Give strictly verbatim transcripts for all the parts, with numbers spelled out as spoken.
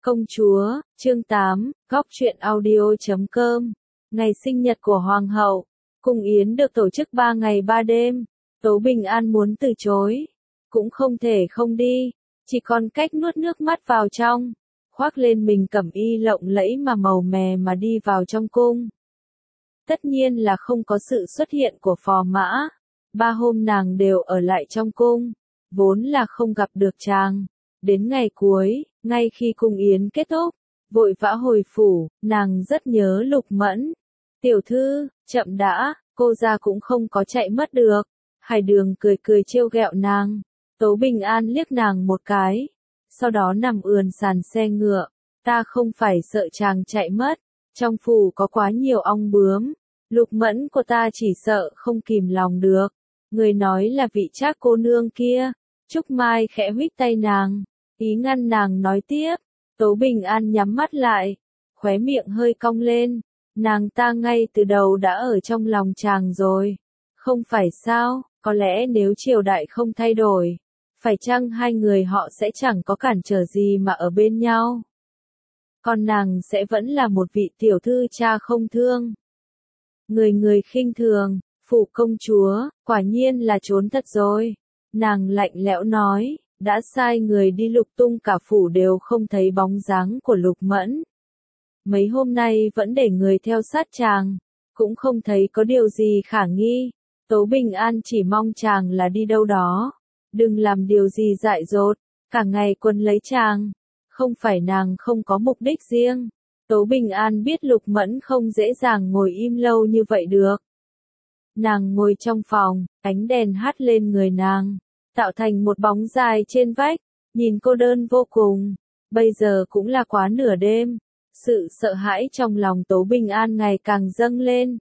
Công chúa, chương tám, góc truyện audio chấm com. Ngày sinh nhật của Hoàng hậu, cung yến được tổ chức ba ngày ba đêm. Tố Bình An muốn từ chối, cũng không thể không đi, chỉ còn cách nuốt nước mắt vào trong, khoác lên mình cẩm y lộng lẫy mà màu mè mà đi vào trong cung. Tất nhiên là không có sự xuất hiện của phò mã, ba hôm nàng đều ở lại trong cung, vốn là không gặp được chàng. Đến ngày cuối, ngay khi cung yến kết thúc, vội vã hồi phủ, nàng rất nhớ Lục Mẫn. Tiểu thư, chậm đã, cô ra cũng không có chạy mất được. Hải Đường cười cười trêu ghẹo nàng. Tố Bình An liếc nàng một cái, sau đó nằm ườn sàn xe ngựa. Ta không phải sợ chàng chạy mất, trong phủ có quá nhiều ong bướm. Lục Mẫn của ta chỉ sợ không kìm lòng được. Người nói là vị Trác cô nương kia. Trúc Mai khẽ huých tay nàng, ý ngăn nàng nói tiếp. Tố Bình An nhắm mắt lại, khóe miệng hơi cong lên. Nàng ta ngay từ đầu đã ở trong lòng chàng rồi. Không phải sao, có lẽ nếu triều đại không thay đổi, phải chăng hai người họ sẽ chẳng có cản trở gì mà ở bên nhau. Còn nàng sẽ vẫn là một vị tiểu thư cha không thương. Người người khinh thường, phủ công chúa, quả nhiên là trốn thật rồi. Nàng lạnh lẽo nói, đã sai người đi lục tung cả phủ đều không thấy bóng dáng của Lục Mẫn. Mấy hôm nay vẫn để người theo sát chàng, cũng không thấy có điều gì khả nghi. Tố Bình An chỉ mong chàng là đi đâu đó, đừng làm điều gì dại dột, cả ngày quấn lấy chàng. Không phải nàng không có mục đích riêng. Tố Bình An biết Lục Mẫn không dễ dàng ngồi im lâu như vậy được. Nàng ngồi trong phòng, ánh đèn hắt lên người nàng, tạo thành một bóng dài trên vách, nhìn cô đơn vô cùng. Bây giờ cũng là quá nửa đêm, sự sợ hãi trong lòng Tố Bình An ngày càng dâng lên.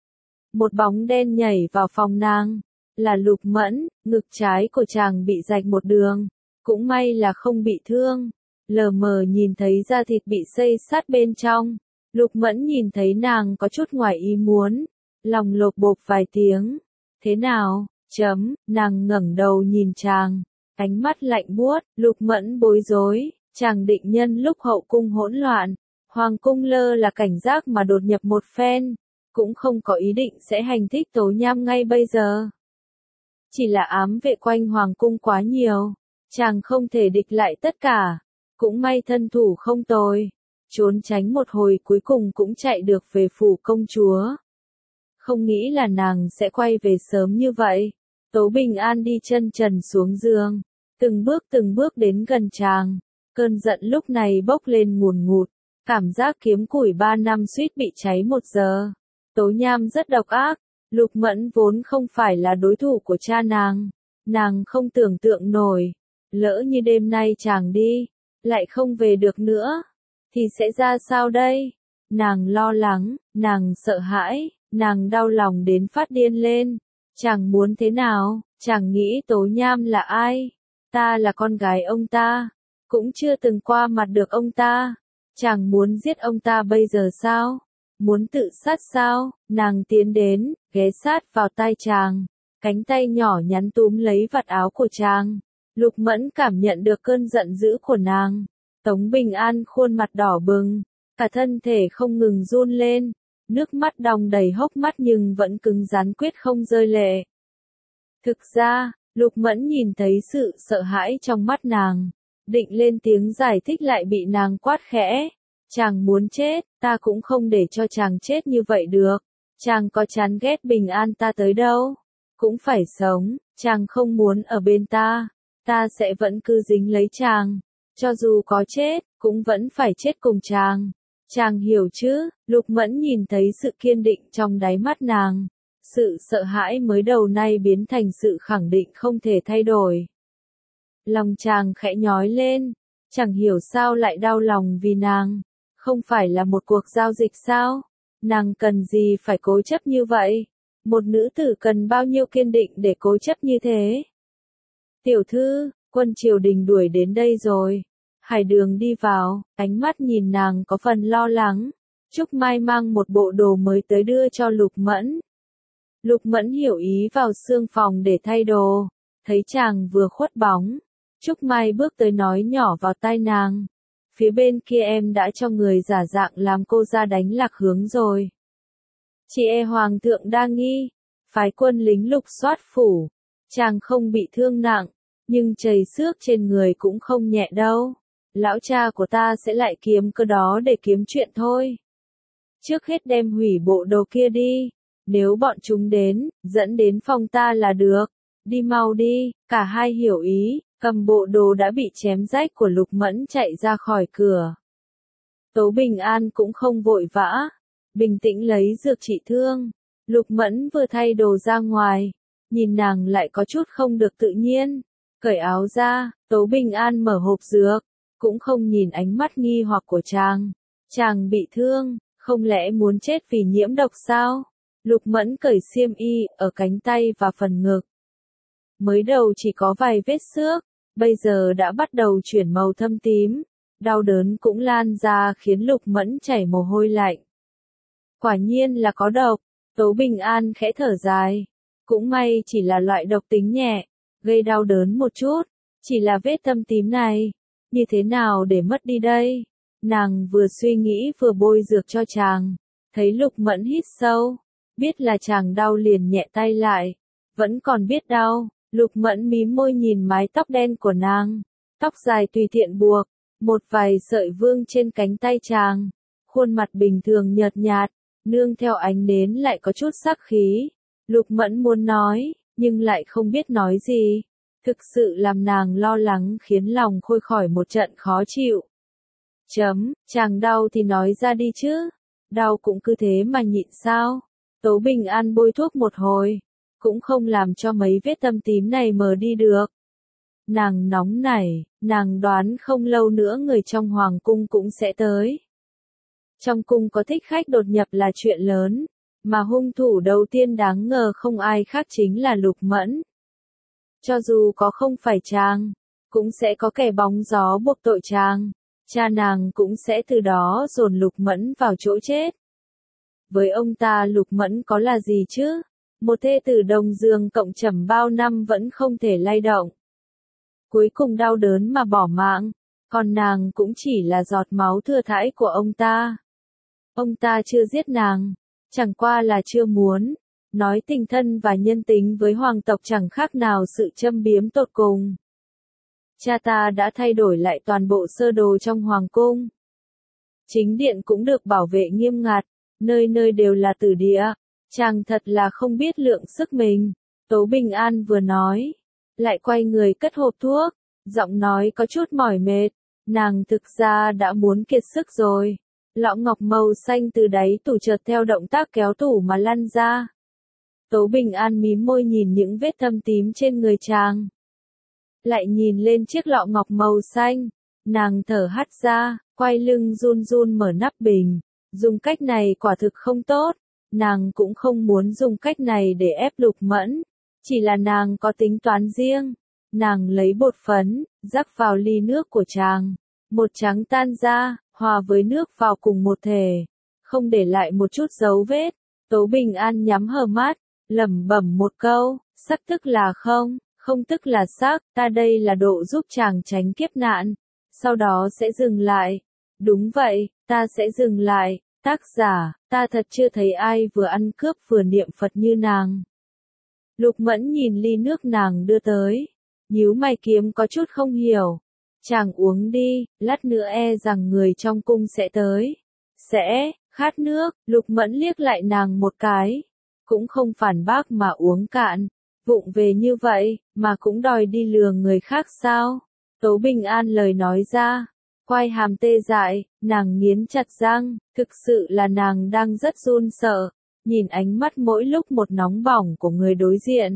Một bóng đen nhảy vào phòng nàng, là Lục Mẫn, ngực trái của chàng bị rạch một đường, cũng may là không bị thương, lờ mờ nhìn thấy da thịt bị xây sát bên trong. Lục Mẫn nhìn thấy nàng có chút ngoài ý muốn, lòng lột bột vài tiếng. Thế nào? Chấm, nàng ngẩng đầu nhìn chàng, ánh mắt lạnh buốt. Lục Mẫn bối rối, chàng định nhân lúc hậu cung hỗn loạn, hoàng cung lơ là cảnh giác mà đột nhập một phen, cũng không có ý định sẽ hành thích Tố Nham ngay bây giờ. Chỉ là ám vệ quanh hoàng cung quá nhiều, chàng không thể địch lại tất cả, cũng may thân thủ không tồi, trốn tránh một hồi cuối cùng cũng chạy được về phủ công chúa. Không nghĩ là nàng sẽ quay về sớm như vậy. Tố Bình An đi chân trần xuống giường, từng bước từng bước đến gần chàng. Cơn giận lúc này bốc lên ngùn ngụt, cảm giác kiếm củi ba năm suýt bị cháy một giờ. Tố Nham rất độc ác, Lục Mẫn vốn không phải là đối thủ của cha nàng. Nàng không tưởng tượng nổi, lỡ như đêm nay chàng đi, lại không về được nữa, thì sẽ ra sao đây? Nàng lo lắng, nàng sợ hãi, nàng đau lòng đến phát điên lên. Chàng muốn thế nào? Chàng nghĩ Tố Nham là ai? Ta là con gái ông ta, cũng chưa từng qua mặt được ông ta. Chàng muốn giết ông ta bây giờ sao? Muốn tự sát sao? Nàng tiến đến, ghé sát vào tai chàng, cánh tay nhỏ nhắn túm lấy vạt áo của chàng. Lục Mẫn cảm nhận được cơn giận dữ của nàng. Tống Bình An khuôn mặt đỏ bừng, cả thân thể không ngừng run lên, nước mắt đong đầy hốc mắt nhưng vẫn cứng rắn quyết không rơi lệ. Thực ra, Lục Mẫn nhìn thấy sự sợ hãi trong mắt nàng, định lên tiếng giải thích lại bị nàng quát khẽ. Chàng muốn chết, ta cũng không để cho chàng chết như vậy được. Chàng có chán ghét Bình An ta tới đâu, cũng phải sống. Chàng không muốn ở bên ta, ta sẽ vẫn cứ dính lấy chàng. Cho dù có chết, cũng vẫn phải chết cùng chàng. Chàng hiểu chứ? Lục Mẫn nhìn thấy sự kiên định trong đáy mắt nàng. Sự sợ hãi mới đầu nay biến thành sự khẳng định không thể thay đổi. Lòng chàng khẽ nhói lên, chẳng hiểu sao lại đau lòng vì nàng. Không phải là một cuộc giao dịch sao? Nàng cần gì phải cố chấp như vậy? Một nữ tử cần bao nhiêu kiên định để cố chấp như thế? Tiểu thư, quân triều đình đuổi đến đây rồi. Hải Đường đi vào, ánh mắt nhìn nàng có phần lo lắng. Trúc Mai mang một bộ đồ mới tới đưa cho Lục Mẫn. Lục Mẫn hiểu ý vào xương phòng để thay đồ, thấy chàng vừa khuất bóng. Trúc Mai bước tới nói nhỏ vào tai nàng. phía bên kia em đã cho người giả dạng làm cô ra đánh lạc hướng rồi. Chị e hoàng thượng đa nghi, phái quân lính lục soát phủ, chàng không bị thương nặng, nhưng chảy xước trên người cũng không nhẹ đâu. Lão cha của ta sẽ lại kiếm cơ đó để kiếm chuyện thôi. Trước hết đem hủy bộ đồ kia đi, nếu bọn chúng đến, dẫn đến phòng ta là được. Đi mau đi, cả hai hiểu ý, cầm bộ đồ đã bị chém rách của Lục Mẫn chạy ra khỏi cửa. Tố Bình An cũng không vội vã, bình tĩnh lấy dược trị thương. Lục Mẫn vừa thay đồ ra ngoài, nhìn nàng lại có chút không được tự nhiên. Cởi áo ra, Tố Bình An mở hộp dược, cũng không nhìn ánh mắt nghi hoặc của chàng. Chàng bị thương, không lẽ muốn chết vì nhiễm độc sao? Lục Mẫn cởi xiêm y, ở cánh tay và phần ngực. Mới đầu chỉ có vài vết xước, bây giờ đã bắt đầu chuyển màu thâm tím. Đau đớn cũng lan ra khiến Lục Mẫn chảy mồ hôi lạnh. Quả nhiên là có độc, Tố Bình An khẽ thở dài. Cũng may chỉ là loại độc tính nhẹ, gây đau đớn một chút, chỉ là vết thâm tím này. Như thế nào để mất đi đây? Nàng vừa suy nghĩ vừa bôi dược cho chàng. Thấy Lục Mẫn hít sâu, biết là chàng đau liền nhẹ tay lại. Vẫn còn biết đau, Lục Mẫn mím môi nhìn mái tóc đen của nàng. Tóc dài tùy tiện buộc, một vài sợi vương trên cánh tay chàng. Khuôn mặt bình thường nhợt nhạt, nương theo ánh nến lại có chút sắc khí. Lục Mẫn muốn nói, nhưng lại không biết nói gì. Thực sự làm nàng lo lắng khiến lòng khôi khỏi một trận khó chịu. Chấm, chàng đau thì nói ra đi chứ. Đau cũng cứ thế mà nhịn sao. Tố Bình An bôi thuốc một hồi, cũng không làm cho mấy vết thâm tím này mờ đi được. Nàng nóng nảy, nàng đoán không lâu nữa người trong hoàng cung cũng sẽ tới. Trong cung có thích khách đột nhập là chuyện lớn, mà hung thủ đầu tiên đáng ngờ không ai khác chính là Lục Mẫn. Cho dù có không phải chàng, cũng sẽ có kẻ bóng gió buộc tội chàng. Cha nàng cũng sẽ từ đó dồn Lục Mẫn vào chỗ chết. Với ông ta Lục Mẫn có là gì chứ? Một thê tử đồng giường cộng trầm bao năm vẫn không thể lay động. Cuối cùng đau đớn mà bỏ mạng, còn nàng cũng chỉ là giọt máu thừa thãi của ông ta. Ông ta chưa giết nàng, chẳng qua là chưa muốn. Nói tình thân và nhân tính với hoàng tộc chẳng khác nào sự châm biếm tột cùng. Cha ta đã thay đổi lại toàn bộ sơ đồ trong hoàng cung. Chính điện cũng được bảo vệ nghiêm ngặt, nơi nơi đều là tử địa. Chàng thật là không biết lượng sức mình. Tố Bình An vừa nói, lại quay người cất hộp thuốc, giọng nói có chút mỏi mệt. Nàng thực ra đã muốn kiệt sức rồi. Lọ ngọc màu xanh từ đáy tủ chợt theo động tác kéo tủ mà lăn ra. Tố Bình An mím môi nhìn những vết thâm tím trên người chàng. Lại nhìn lên chiếc lọ ngọc màu xanh, nàng thở hắt ra, quay lưng run run mở nắp bình. Dùng cách này quả thực không tốt, nàng cũng không muốn dùng cách này để ép Lục Mẫn, chỉ là nàng có tính toán riêng. Nàng lấy bột phấn, rắc vào ly nước của chàng, một trắng tan ra, hòa với nước vào cùng một thể, không để lại một chút dấu vết. Tố Bình An nhắm hờ mắt, lẩm bẩm một câu, sắc tức là không, không tức là sắc, ta đây là độ giúp chàng tránh kiếp nạn, sau đó sẽ dừng lại. Đúng vậy, ta sẽ dừng lại. Tác giả, ta thật chưa thấy ai vừa ăn cướp vừa niệm Phật như nàng. Lục Mẫn nhìn ly nước nàng đưa tới, nhíu mày kiếm có chút không hiểu. Chàng uống đi, lát nữa e rằng người trong cung sẽ tới. Sẽ, khát nước, Lục Mẫn liếc lại nàng một cái. Cũng không phản bác mà uống cạn. Vụng về như vậy, mà cũng đòi đi lừa người khác sao? Tố Bình An lời nói ra. Quai hàm tê dại, nàng nghiến chặt răng, thực sự là nàng đang rất run sợ, nhìn ánh mắt mỗi lúc một nóng bỏng của người đối diện.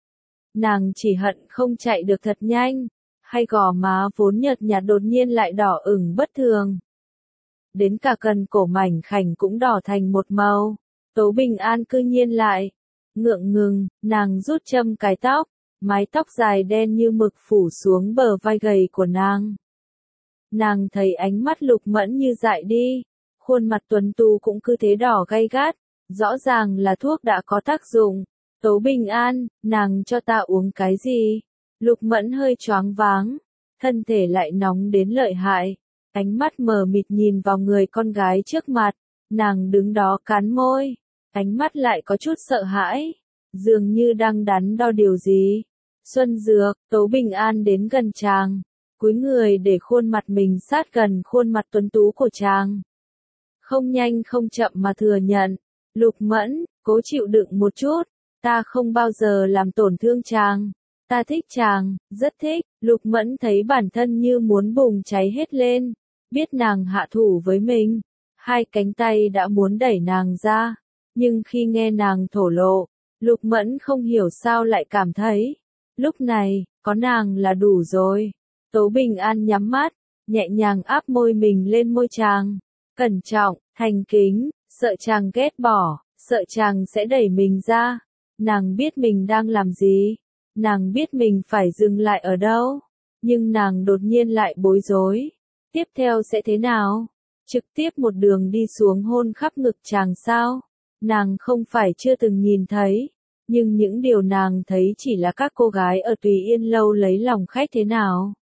Nàng chỉ hận không chạy được thật nhanh, hay gò má vốn nhợt nhạt đột nhiên lại đỏ ửng bất thường. Đến cả cần cổ mảnh khảnh cũng đỏ thành một màu. Tố Bình An cư nhiên lại ngượng ngừng, nàng rút châm cài tóc, mái tóc dài đen như mực phủ xuống bờ vai gầy của nàng. Nàng thấy ánh mắt Lục Mẫn như dại đi, khuôn mặt tuấn tú cũng cứ thế đỏ gay gắt, rõ ràng là thuốc đã có tác dụng. Tố Bình An, nàng cho ta uống cái gì? Lục Mẫn hơi choáng váng, thân thể lại nóng đến lợi hại. ánh mắt mờ mịt nhìn vào người con gái trước mặt, nàng đứng đó cắn môi, ánh mắt lại có chút sợ hãi, dường như đang đắn đo điều gì. Xuân Dược, Tố Bình An đến gần chàng, cúi người để khuôn mặt mình sát gần khuôn mặt tuấn tú của chàng. Không nhanh không chậm mà thừa nhận, Lục Mẫn, cố chịu đựng một chút, ta không bao giờ làm tổn thương chàng, ta thích chàng, rất thích. Lục Mẫn thấy bản thân như muốn bùng cháy hết lên, biết nàng hạ thủ với mình, hai cánh tay đã muốn đẩy nàng ra, nhưng khi nghe nàng thổ lộ, Lục Mẫn không hiểu sao lại cảm thấy, lúc này, có nàng là đủ rồi. Tố Bình An nhắm mắt, nhẹ nhàng áp môi mình lên môi chàng, cẩn trọng, thành kính, sợ chàng ghét bỏ, sợ chàng sẽ đẩy mình ra. Nàng biết mình đang làm gì, nàng biết mình phải dừng lại ở đâu, nhưng nàng đột nhiên lại bối rối. Tiếp theo sẽ thế nào? Trực tiếp một đường đi xuống hôn khắp ngực chàng sao? Nàng không phải chưa từng nhìn thấy, nhưng những điều nàng thấy chỉ là các cô gái ở Tùy Yên Lâu lấy lòng khách thế nào.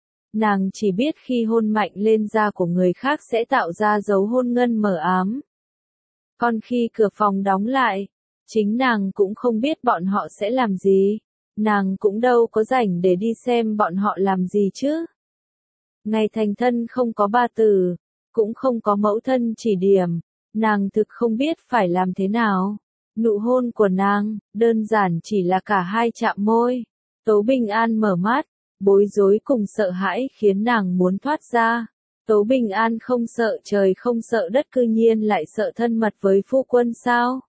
Nàng chỉ biết khi hôn mạnh lên da của người khác sẽ tạo ra dấu hôn ngân mờ ám. Còn khi cửa phòng đóng lại, chính nàng cũng không biết bọn họ sẽ làm gì. Nàng cũng đâu có rảnh để đi xem bọn họ làm gì chứ. Ngày thành thân không có ba từ, cũng không có mẫu thân chỉ điểm, nàng thực không biết phải làm thế nào. Nụ hôn của nàng, đơn giản chỉ là cả hai chạm môi. Tố Bình An mở mắt, bối rối cùng sợ hãi khiến nàng muốn thoát ra. Tố Bình An không sợ trời không sợ đất, cư nhiên lại sợ thân mật với phu quân sao?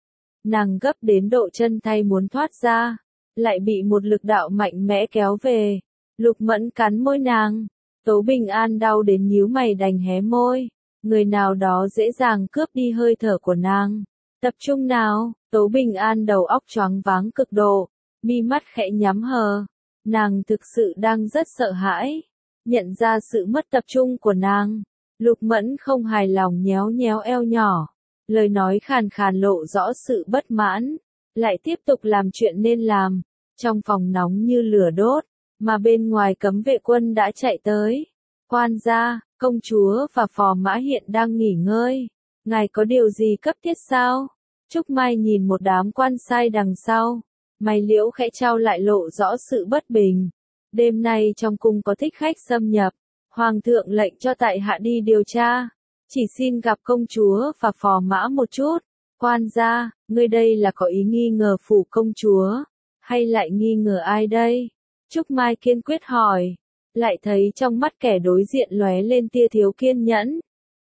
Nàng gấp đến độ chân tay muốn thoát ra, lại bị một lực đạo mạnh mẽ kéo về. Lục Mẫn cắn môi nàng, Tố Bình An đau đến nhíu mày đành hé môi. Người nào đó dễ dàng cướp đi hơi thở của nàng. Tập trung nào, Tố Bình An đầu óc choáng váng cực độ, mi mắt khẽ nhắm hờ. Nàng thực sự đang rất sợ hãi. Nhận ra sự mất tập trung của nàng, Lục Mẫn không hài lòng nhéo nhéo eo nhỏ. Lời nói khàn khàn lộ rõ sự bất mãn, lại tiếp tục làm chuyện nên làm. Trong phòng nóng như lửa đốt, mà bên ngoài cấm vệ quân đã chạy tới. Quan gia, công chúa và phò mã hiện đang nghỉ ngơi. Ngài có điều gì cấp thiết sao? Trúc Mai nhìn một đám quan sai đằng sau. Mày liễu khẽ trao lại lộ rõ sự bất bình. Đêm nay trong cung có thích khách xâm nhập. Hoàng thượng lệnh cho tại hạ đi điều tra. Chỉ xin gặp công chúa và phò mã một chút. Quan gia, ngươi đây là có ý nghi ngờ phủ công chúa, hay lại nghi ngờ ai đây? Trúc Mai kiên quyết hỏi, lại thấy trong mắt kẻ đối diện lóe lên tia thiếu kiên nhẫn.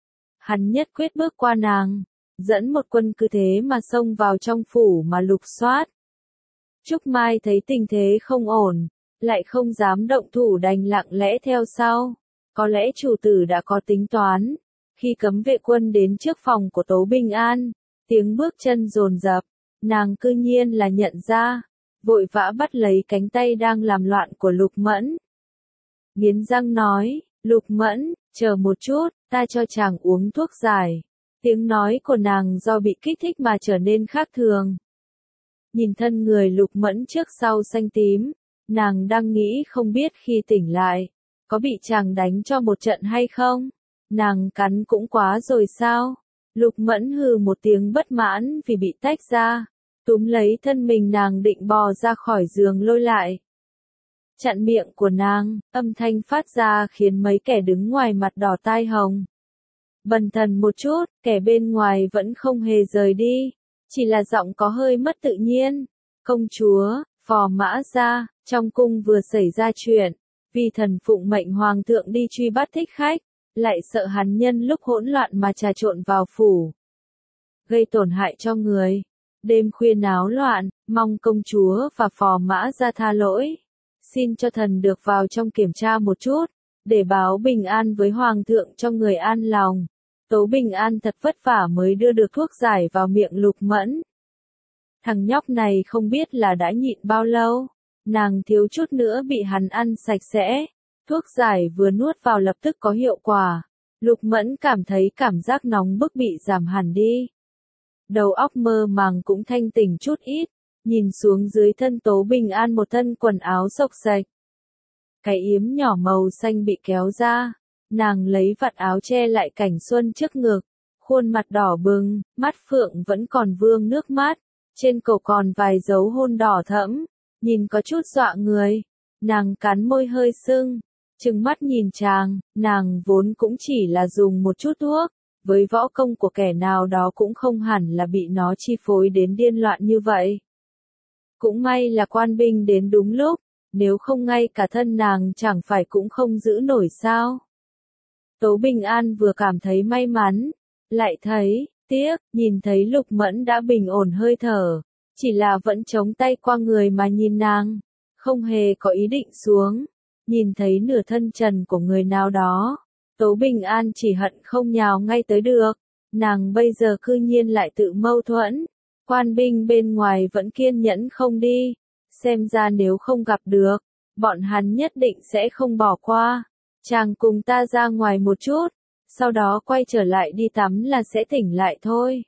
Hắn nhất quyết bước qua nàng, dẫn một quân cứ thế mà xông vào trong phủ mà lục soát. Trúc Mai thấy tình thế không ổn, lại không dám động thủ đành lặng lẽ theo sau. Có lẽ chủ tử đã có tính toán. Khi cấm vệ quân đến trước phòng của Tố Bình An, tiếng bước chân dồn dập, nàng cư nhiên là nhận ra, vội vã bắt lấy cánh tay đang làm loạn của Lục Mẫn. Nghiến răng nói, Lục Mẫn, chờ một chút, ta cho chàng uống thuốc giải. Tiếng nói của nàng do bị kích thích mà trở nên khác thường. Nhìn thân người Lục Mẫn trước sau xanh tím, nàng đang nghĩ không biết khi tỉnh lại, có bị chàng đánh cho một trận hay không? Nàng cắn cũng quá rồi sao? Lục Mẫn hừ một tiếng bất mãn vì bị tách ra, túm lấy thân mình nàng định bò ra khỏi giường lôi lại. Chặn miệng của nàng, âm thanh phát ra khiến mấy kẻ đứng ngoài mặt đỏ tai hồng. Bần thần một chút, kẻ bên ngoài vẫn không hề rời đi, chỉ là giọng có hơi mất tự nhiên. Công chúa, phò mã ra, trong cung vừa xảy ra chuyện, vì thần phụng mệnh hoàng thượng đi truy bắt thích khách, lại sợ hắn nhân lúc hỗn loạn mà trà trộn vào phủ, gây tổn hại cho người. Đêm khuya náo loạn, mong công chúa và phò mã ra tha lỗi. Xin cho thần được vào trong kiểm tra một chút, để báo bình an với hoàng thượng cho người an lòng. Tố Bình An thật vất vả mới đưa được thuốc giải vào miệng Lục Mẫn. Thằng nhóc này không biết là đã nhịn bao lâu, nàng thiếu chút nữa bị hắn ăn sạch sẽ. Thuốc giải vừa nuốt vào lập tức có hiệu quả. Lục Mẫn cảm thấy cảm giác nóng bức bị giảm hẳn đi. Đầu óc mơ màng cũng thanh tỉnh chút ít, nhìn xuống dưới thân Tố Bình An một thân quần áo xộc xệch. Cái yếm nhỏ màu xanh bị kéo ra, nàng lấy vạt áo che lại cảnh xuân trước ngực, khuôn mặt đỏ bừng, mắt phượng vẫn còn vương nước mắt, trên cổ còn vài dấu hôn đỏ thẫm, nhìn có chút dọa người. Nàng cắn môi hơi sưng, trừng mắt nhìn chàng, nàng vốn cũng chỉ là dùng một chút thuốc, với võ công của kẻ nào đó cũng không hẳn là bị nó chi phối đến điên loạn như vậy. Cũng may là quan binh đến đúng lúc, nếu không ngay cả thân nàng chẳng phải cũng không giữ nổi sao. Tố Bình An vừa cảm thấy may mắn, lại thấy, tiếc, nhìn thấy Lục Mẫn đã bình ổn hơi thở, chỉ là vẫn chống tay qua người mà nhìn nàng, không hề có ý định xuống, nhìn thấy nửa thân trần của người nào đó. Tố Bình An chỉ hận không nhào ngay tới được, nàng bây giờ cư nhiên lại tự mâu thuẫn, quan binh bên ngoài vẫn kiên nhẫn không đi, xem ra nếu không gặp được, bọn hắn nhất định sẽ không bỏ qua. Chàng cùng ta ra ngoài một chút, sau đó quay trở lại đi tắm là sẽ tỉnh lại thôi.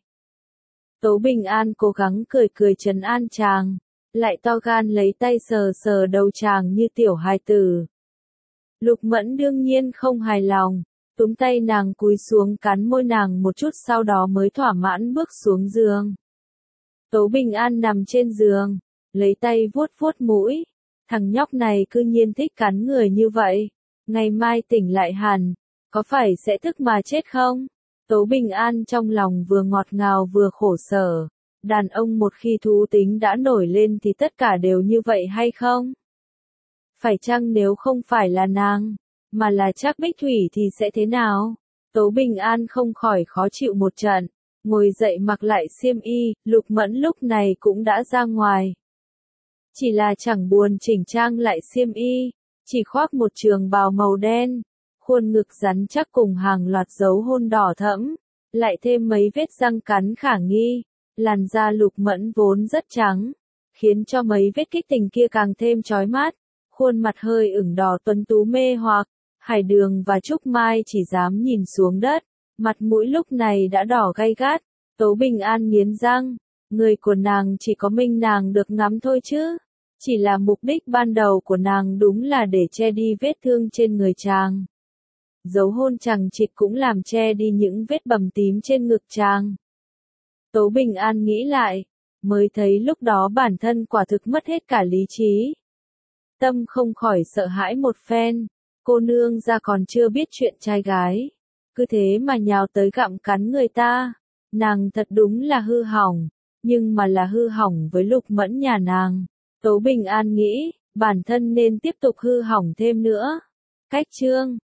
Tố Bình An cố gắng cười cười trấn an chàng, lại to gan lấy tay sờ sờ đầu chàng như tiểu hài tử. Lục Mẫn đương nhiên không hài lòng, túm tay nàng cúi xuống cắn môi nàng một chút sau đó mới thỏa mãn bước xuống giường. Tố Bình An nằm trên giường, lấy tay vuốt vuốt mũi, thằng nhóc này cư nhiên thích cắn người như vậy, ngày mai tỉnh lại hẳn, có phải sẽ thức mà chết không? Tố Bình An trong lòng vừa ngọt ngào vừa khổ sở, đàn ông một khi thú tính đã nổi lên thì tất cả đều như vậy hay không? Phải chăng nếu không phải là nàng, mà là Trác Bích Thủy thì sẽ thế nào? Tố Bình An không khỏi khó chịu một trận, ngồi dậy mặc lại xiêm y, Lục Mẫn lúc này cũng đã ra ngoài. Chỉ là chẳng buồn chỉnh trang lại xiêm y, chỉ khoác một trường bào màu đen, khuôn ngực rắn chắc cùng hàng loạt dấu hôn đỏ thẫm, lại thêm mấy vết răng cắn khả nghi, làn da Lục Mẫn vốn rất trắng, khiến cho mấy vết kích tình kia càng thêm chói mắt, khuôn mặt hơi ửng đỏ tuấn tú mê hoặc, Hải Đường và Trúc Mai chỉ dám nhìn xuống đất, mặt mũi lúc này đã đỏ gay gắt. Tố Bình An nghiến răng, người của nàng chỉ có mình nàng được ngắm thôi chứ, chỉ là mục đích ban đầu của nàng đúng là để che đi vết thương trên người chàng. Dấu hôn chằng chịt cũng làm che đi những vết bầm tím trên ngực chàng. Tố Bình An nghĩ lại, mới thấy lúc đó bản thân quả thực mất hết cả lý trí. Tâm không khỏi sợ hãi một phen, cô nương ra còn chưa biết chuyện trai gái, cứ thế mà nhào tới gặm cắn người ta, nàng thật đúng là hư hỏng, nhưng mà là hư hỏng với Lục Mẫn nhà nàng. Tố Bình An nghĩ, bản thân nên tiếp tục hư hỏng thêm nữa. Cách chương